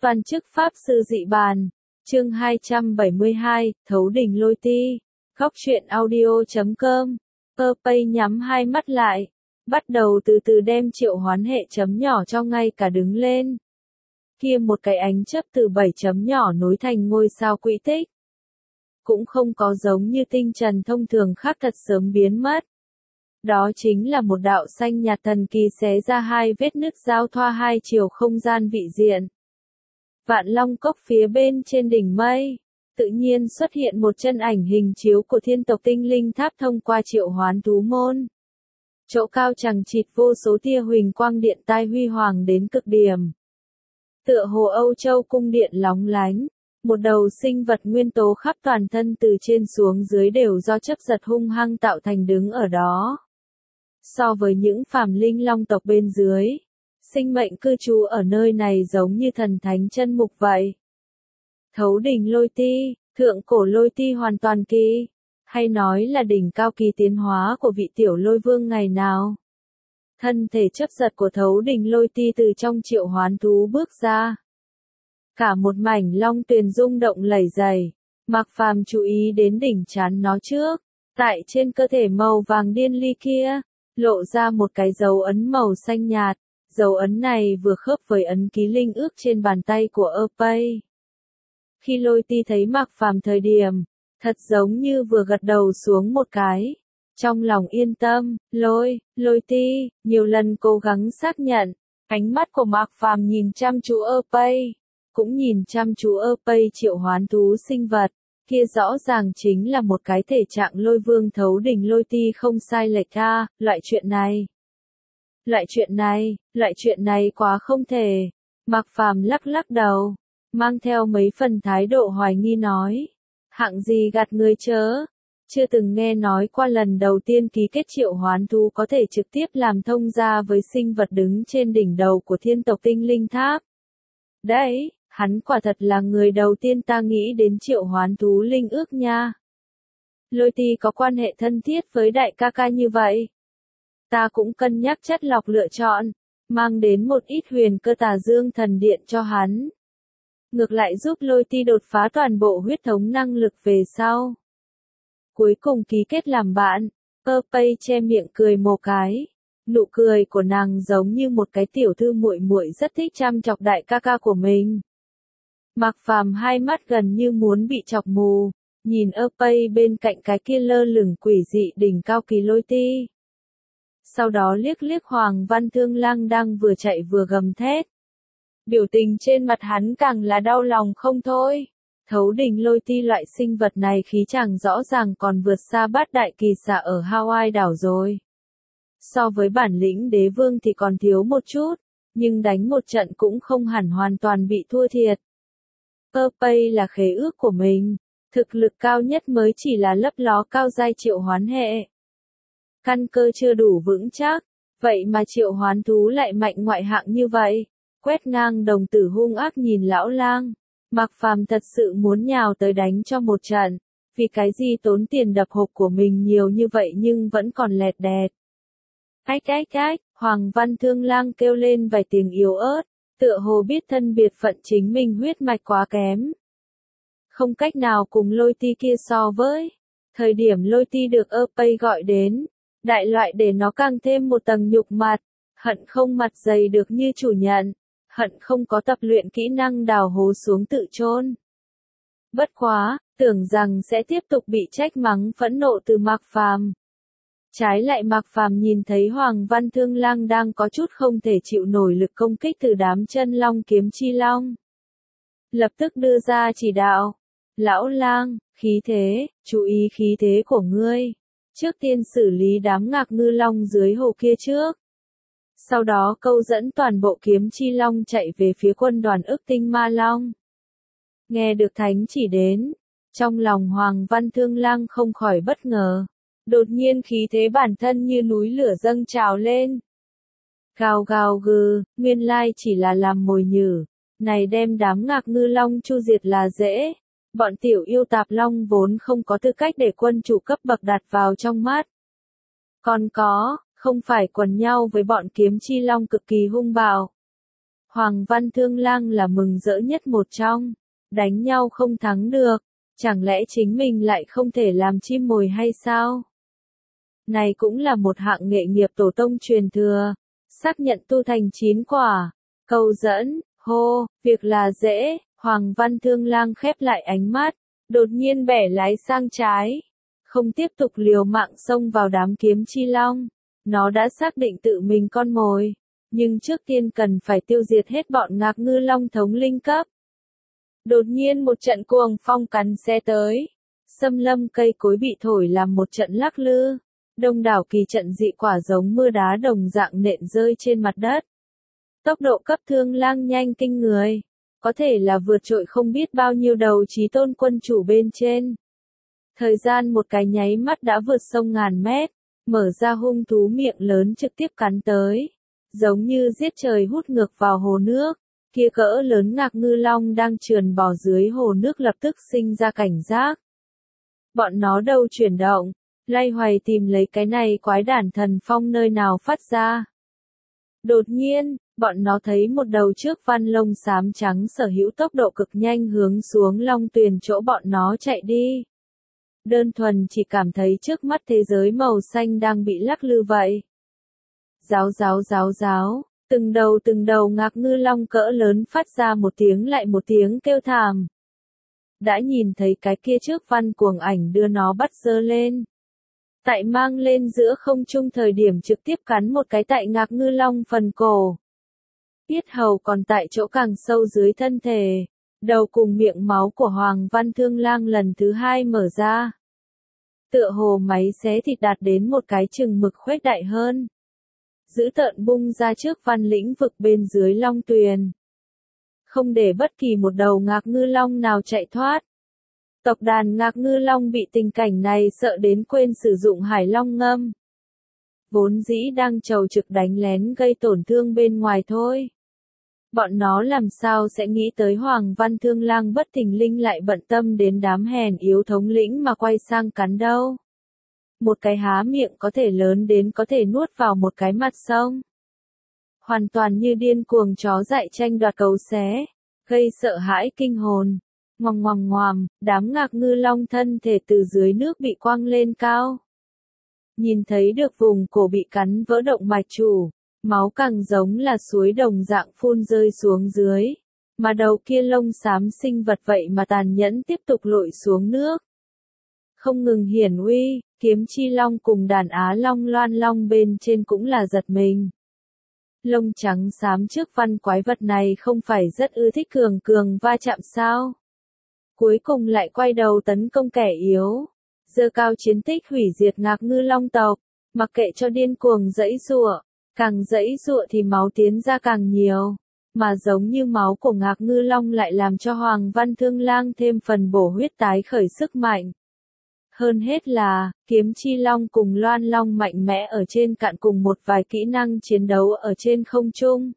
Toàn chức Pháp Sư Dị Bàn, chương 272, Thấu Đình Lôi Ti, Góc truyện audio.com, Pay nhắm hai mắt lại, bắt đầu từ từ đem triệu hoán hệ chấm nhỏ cho ngay cả đứng lên. Kia một cái ánh chớp từ 7 chấm nhỏ nối thành ngôi sao quỹ tích. Cũng không có giống như tinh trần thông thường khác thật sớm biến mất. Đó chính là một đạo xanh nhạt thần kỳ xé ra hai vết nứt giao thoa hai chiều không gian vị diện. Vạn Long Cốc phía bên trên đỉnh mây, tự nhiên xuất hiện một chân ảnh hình chiếu của thiên tộc tinh linh tháp thông qua triệu hoán thú môn. Chỗ cao chằng chịt vô số tia huỳnh quang điện tai huy hoàng đến cực điểm. Tựa hồ Âu Châu cung điện lóng lánh, một đầu sinh vật nguyên tố khắp toàn thân từ trên xuống dưới đều do chấp giật hung hăng tạo thành đứng ở đó. So với những phàm linh long tộc bên dưới, sinh mệnh cư trú ở nơi này giống như thần thánh chân mục vậy. Thấu đỉnh lôi ti, thượng cổ lôi ti hoàn toàn kỳ, hay nói là đỉnh cao kỳ tiến hóa của vị tiểu lôi vương ngày nào. Thân thể chấp giật của thấu đỉnh lôi ti từ trong triệu hoán thú bước ra. Cả một mảnh long tuyền rung động lẩy dày, Mạc Phàm chú ý đến đỉnh trán nó trước, tại trên cơ thể màu vàng điên ly kia, lộ ra một cái dấu ấn màu xanh nhạt. Dấu ấn này vừa khớp với ấn ký linh ước trên bàn tay của Pay. Khi lôi ti thấy Mạc Phàm thời điểm, thật giống như vừa gật đầu xuống một cái. Trong lòng yên tâm, lôi ti, nhiều lần cố gắng xác nhận. Ánh mắt của Mạc Phàm nhìn chăm chú Pay, cũng nhìn chăm chú Pay triệu hoán thú sinh vật. Kia rõ ràng chính là một cái thể trạng lôi vương thấu đỉnh lôi ti không sai lệch ra, loại chuyện này quá không thể. Mạc Phàm lắc đầu, mang theo mấy phần thái độ hoài nghi nói. Hạng gì gạt người chớ, chưa từng nghe nói qua lần đầu tiên ký kết triệu hoán thú có thể trực tiếp làm thông gia với sinh vật đứng trên đỉnh đầu của thiên tộc tinh linh tháp. Đấy, hắn quả thật là người đầu tiên ta nghĩ đến triệu hoán thú linh ước nha. Lôi ti có quan hệ thân thiết với đại ca ca như vậy. Ta cũng cân nhắc chất lọc lựa chọn, mang đến một ít huyền cơ tà dương thần điện cho hắn. Ngược lại giúp lôi ti đột phá toàn bộ huyết thống năng lực về sau. Cuối cùng ký kết làm bạn, Pay che miệng cười một cái. Nụ cười của nàng giống như một cái tiểu thư muội muội rất thích chăm chọc đại ca ca của mình. Mạc Phàm hai mắt gần như muốn bị chọc mù, nhìn Pay bên cạnh cái kia lơ lửng quỷ dị đỉnh cao kỳ lôi ti. Sau đó liếc Hoàng Văn Thương Lang đang vừa chạy vừa gầm thét. Biểu tình trên mặt hắn càng là đau lòng không thôi. Thấu đỉnh lôi ti loại sinh vật này khí chàng rõ ràng còn vượt xa bát đại kỳ xà ở Hawaii đảo rồi. So với bản lĩnh đế vương thì còn thiếu một chút, nhưng đánh một trận cũng không hẳn hoàn toàn bị thua thiệt. Pay là khế ước của mình, thực lực cao nhất mới chỉ là lấp ló cao giai triệu hoán hệ. Căn cơ chưa đủ vững chắc, vậy mà triệu hoán thú lại mạnh ngoại hạng như vậy. Quét ngang đồng tử hung ác nhìn lão lang, Mạc Phàm thật sự muốn nhào tới đánh cho một trận, vì cái gì tốn tiền đập hộp của mình nhiều như vậy nhưng vẫn còn lẹt đẹt. Ách, Hoàng Văn Thương Lang kêu lên vài tiếng yếu ớt, tựa hồ biết thân biệt phận chính mình huyết mạch quá kém. Không cách nào cùng lôi ti kia so với. Thời điểm lôi ti được Pay gọi đến, đại loại để nó càng thêm một tầng nhục mặt, hận không mặt dày được như chủ nhận, hận không có tập luyện kỹ năng đào hố xuống tự chôn. Bất quá, tưởng rằng sẽ tiếp tục bị trách mắng phẫn nộ từ Mạc Phàm. Trái lại Mạc Phàm nhìn thấy Hoàng Văn Thương Lang đang có chút không thể chịu nổi lực công kích từ đám chân long kiếm chi long. Lập tức đưa ra chỉ đạo. Lão lang, khí thế, chú ý khí thế của ngươi. Trước tiên xử lý đám ngạc ngư long dưới hồ kia trước. Sau đó câu dẫn toàn bộ kiếm chi long chạy về phía quân đoàn ức tinh ma long. Nghe được thánh chỉ đến, trong lòng Hoàng Văn Thương Lang không khỏi bất ngờ. Đột nhiên khí thế bản thân như núi lửa dâng trào lên. Gào gừ, nguyên lai chỉ là làm mồi nhử. Này đem đám ngạc ngư long chu diệt là dễ. Bọn tiểu yêu tạp long vốn không có tư cách để quân chủ cấp bậc đặt vào trong mắt. Còn có, không phải quần nhau với bọn kiếm chi long cực kỳ hung bạo. Hoàng Văn Thương Lang là mừng rỡ nhất một trong. Đánh nhau không thắng được, chẳng lẽ chính mình lại không thể làm chim mồi hay sao? Này cũng là một hạng nghệ nghiệp tổ tông truyền thừa, xác nhận tu thành 9 quả. Câu dẫn, hô, việc là dễ, Hoàng Văn Thương Lang khép lại ánh mắt, đột nhiên bẻ lái sang trái. Không tiếp tục liều mạng xông vào đám kiếm chi long. Nó đã xác định tự mình con mồi. Nhưng trước tiên cần phải tiêu diệt hết bọn Ngạc Ngư Long thống linh cấp. Đột nhiên một trận cuồng phong cắn xé tới. Xâm lâm cây cối bị thổi làm một trận lắc lư. Đông đảo kỳ trận dị quả giống mưa đá đồng dạng nện rơi trên mặt đất. Tốc độ cấp Thương Lang nhanh kinh người. Có thể là vượt trội không biết bao nhiêu đầu chí tôn quân chủ bên trên. Thời gian một cái nháy mắt đã vượt sông ngàn mét. Mở ra hung thú miệng lớn trực tiếp cắn tới. Giống như giết trời hút ngược vào hồ nước. Kia cỡ lớn Ngạc Ngư Long đang trườn bò dưới hồ nước lập tức sinh ra cảnh giác. Bọn nó đầu chuyển động, loay hoay tìm lấy cái này quái đản thần phong nơi nào phát ra. Đột nhiên, bọn nó thấy một đầu trước văn lông xám trắng sở hữu tốc độ cực nhanh hướng xuống long tuyền chỗ bọn nó chạy đi. Đơn thuần chỉ cảm thấy trước mắt thế giới màu xanh đang bị lắc lư vậy. Ráo ráo ráo ráo, từng đầu Ngạc Ngư Long cỡ lớn phát ra một tiếng lại một tiếng kêu thảm. Đã nhìn thấy cái kia trước văn cuồng ảnh đưa nó bắt giơ lên. Tại mang lên giữa không trung thời điểm trực tiếp cắn một cái tại Ngạc Ngư Long phần cổ. Yết hầu còn tại chỗ càng sâu dưới thân thể. Đầu cùng miệng máu của Hoàng Văn Thương Lang lần thứ hai mở ra. Tựa hồ máy xé thịt đạt đến một cái chừng mực khuếch đại hơn. Dữ tợn bung ra trước văn lĩnh vực bên dưới long tuyền. Không để bất kỳ một đầu Ngạc Ngư Long nào chạy thoát. Tộc đàn Ngạc Ngư Long bị tình cảnh này sợ đến quên sử dụng hải long ngâm. Vốn dĩ đang trầu trực đánh lén gây tổn thương bên ngoài thôi. Bọn nó làm sao sẽ nghĩ tới Hoàng Văn Thương Lang bất thình lình lại bận tâm đến đám hèn yếu thống lĩnh mà quay sang cắn đâu. Một cái há miệng có thể lớn đến có thể nuốt vào một cái mặt sông. Hoàn toàn như điên cuồng chó dại tranh đoạt cấu xé, gây sợ hãi kinh hồn. Ngoằm ngoằm ngoằm, đám Ngạc Ngư Long thân thể từ dưới nước bị quăng lên cao. Nhìn thấy được vùng cổ bị cắn vỡ động mạch chủ, máu càng giống là suối đồng dạng phun rơi xuống dưới. Mà đầu kia lông xám sinh vật vậy mà tàn nhẫn tiếp tục lội xuống nước. Không ngừng hiển uy, kiếm chi long cùng đàn Á Long Loan Long bên trên cũng là giật mình. Lông trắng xám trước văn quái vật này không phải rất ưa thích cường va chạm sao? Cuối cùng lại quay đầu tấn công kẻ yếu. Giơ cao chiến tích hủy diệt Ngạc Ngư Long tộc, mặc kệ cho điên cuồng giãy giụa, càng giãy giụa thì máu tiến ra càng nhiều, mà giống như máu của Ngạc Ngư Long lại làm cho Hoàng Văn Thương Lang thêm phần bổ huyết tái khởi sức mạnh. Hơn hết là, kiếm chi long cùng loan long mạnh mẽ ở trên cạn cùng một vài kỹ năng chiến đấu ở trên không trung.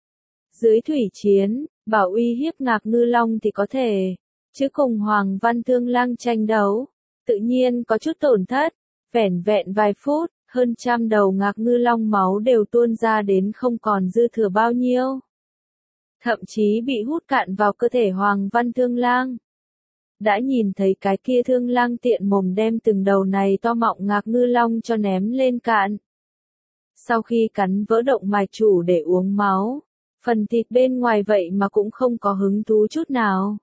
Dưới thủy chiến, bảo uy hiếp Ngạc Ngư Long thì có thể, chứ cùng Hoàng Văn Thương Lang tranh đấu, tự nhiên có chút tổn thất, vẻn vẹn vài phút, hơn trăm đầu Ngạc Ngư Long máu đều tuôn ra đến không còn dư thừa bao nhiêu. Thậm chí bị hút cạn vào cơ thể Hoàng Văn Thương Lang. Đã nhìn thấy cái kia Thương Lang tiện mồm đem từng đầu này to mọng Ngạc Ngư Long cho ném lên cạn. Sau khi cắn vỡ động mạch chủ để uống máu, phần thịt bên ngoài vậy mà cũng không có hứng thú chút nào.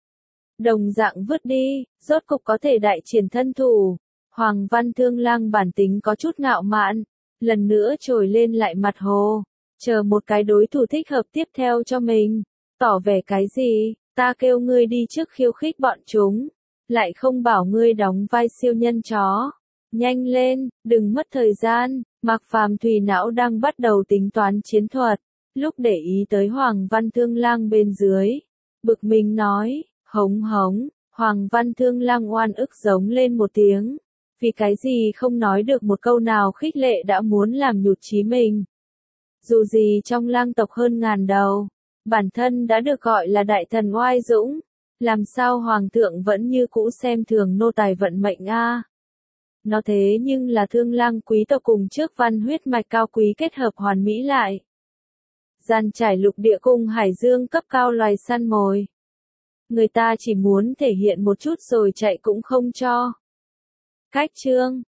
Đồng dạng vứt đi, rốt cục có thể đại triển thân thủ. Hoàng Văn Thương Lang bản tính có chút ngạo mạn, lần nữa trồi lên lại mặt hồ, chờ một cái đối thủ thích hợp tiếp theo cho mình, tỏ vẻ cái gì, ta kêu ngươi đi trước khiêu khích bọn chúng, lại không bảo ngươi đóng vai siêu nhân chó. Nhanh lên, đừng mất thời gian, Mạc Phàm Thùy não đang bắt đầu tính toán chiến thuật, lúc để ý tới Hoàng Văn Thương Lang bên dưới, bực mình nói, hống hống, Hoàng Văn Thương Lang oan ức giống lên một tiếng. Vì cái gì không nói được một câu nào khích lệ đã muốn làm nhụt chí mình. Dù gì trong lang tộc hơn ngàn đầu, bản thân đã được gọi là đại thần oai dũng, làm sao hoàng thượng vẫn như cũ xem thường nô tài vận mệnh a? Nó thế nhưng là Thương Lang quý tộc cùng trước văn huyết mạch cao quý kết hợp hoàn mỹ lại. Dàn trải lục địa cùng hải dương cấp cao loài săn mồi. Người ta chỉ muốn thể hiện một chút rồi chạy cũng không cho. Cách chương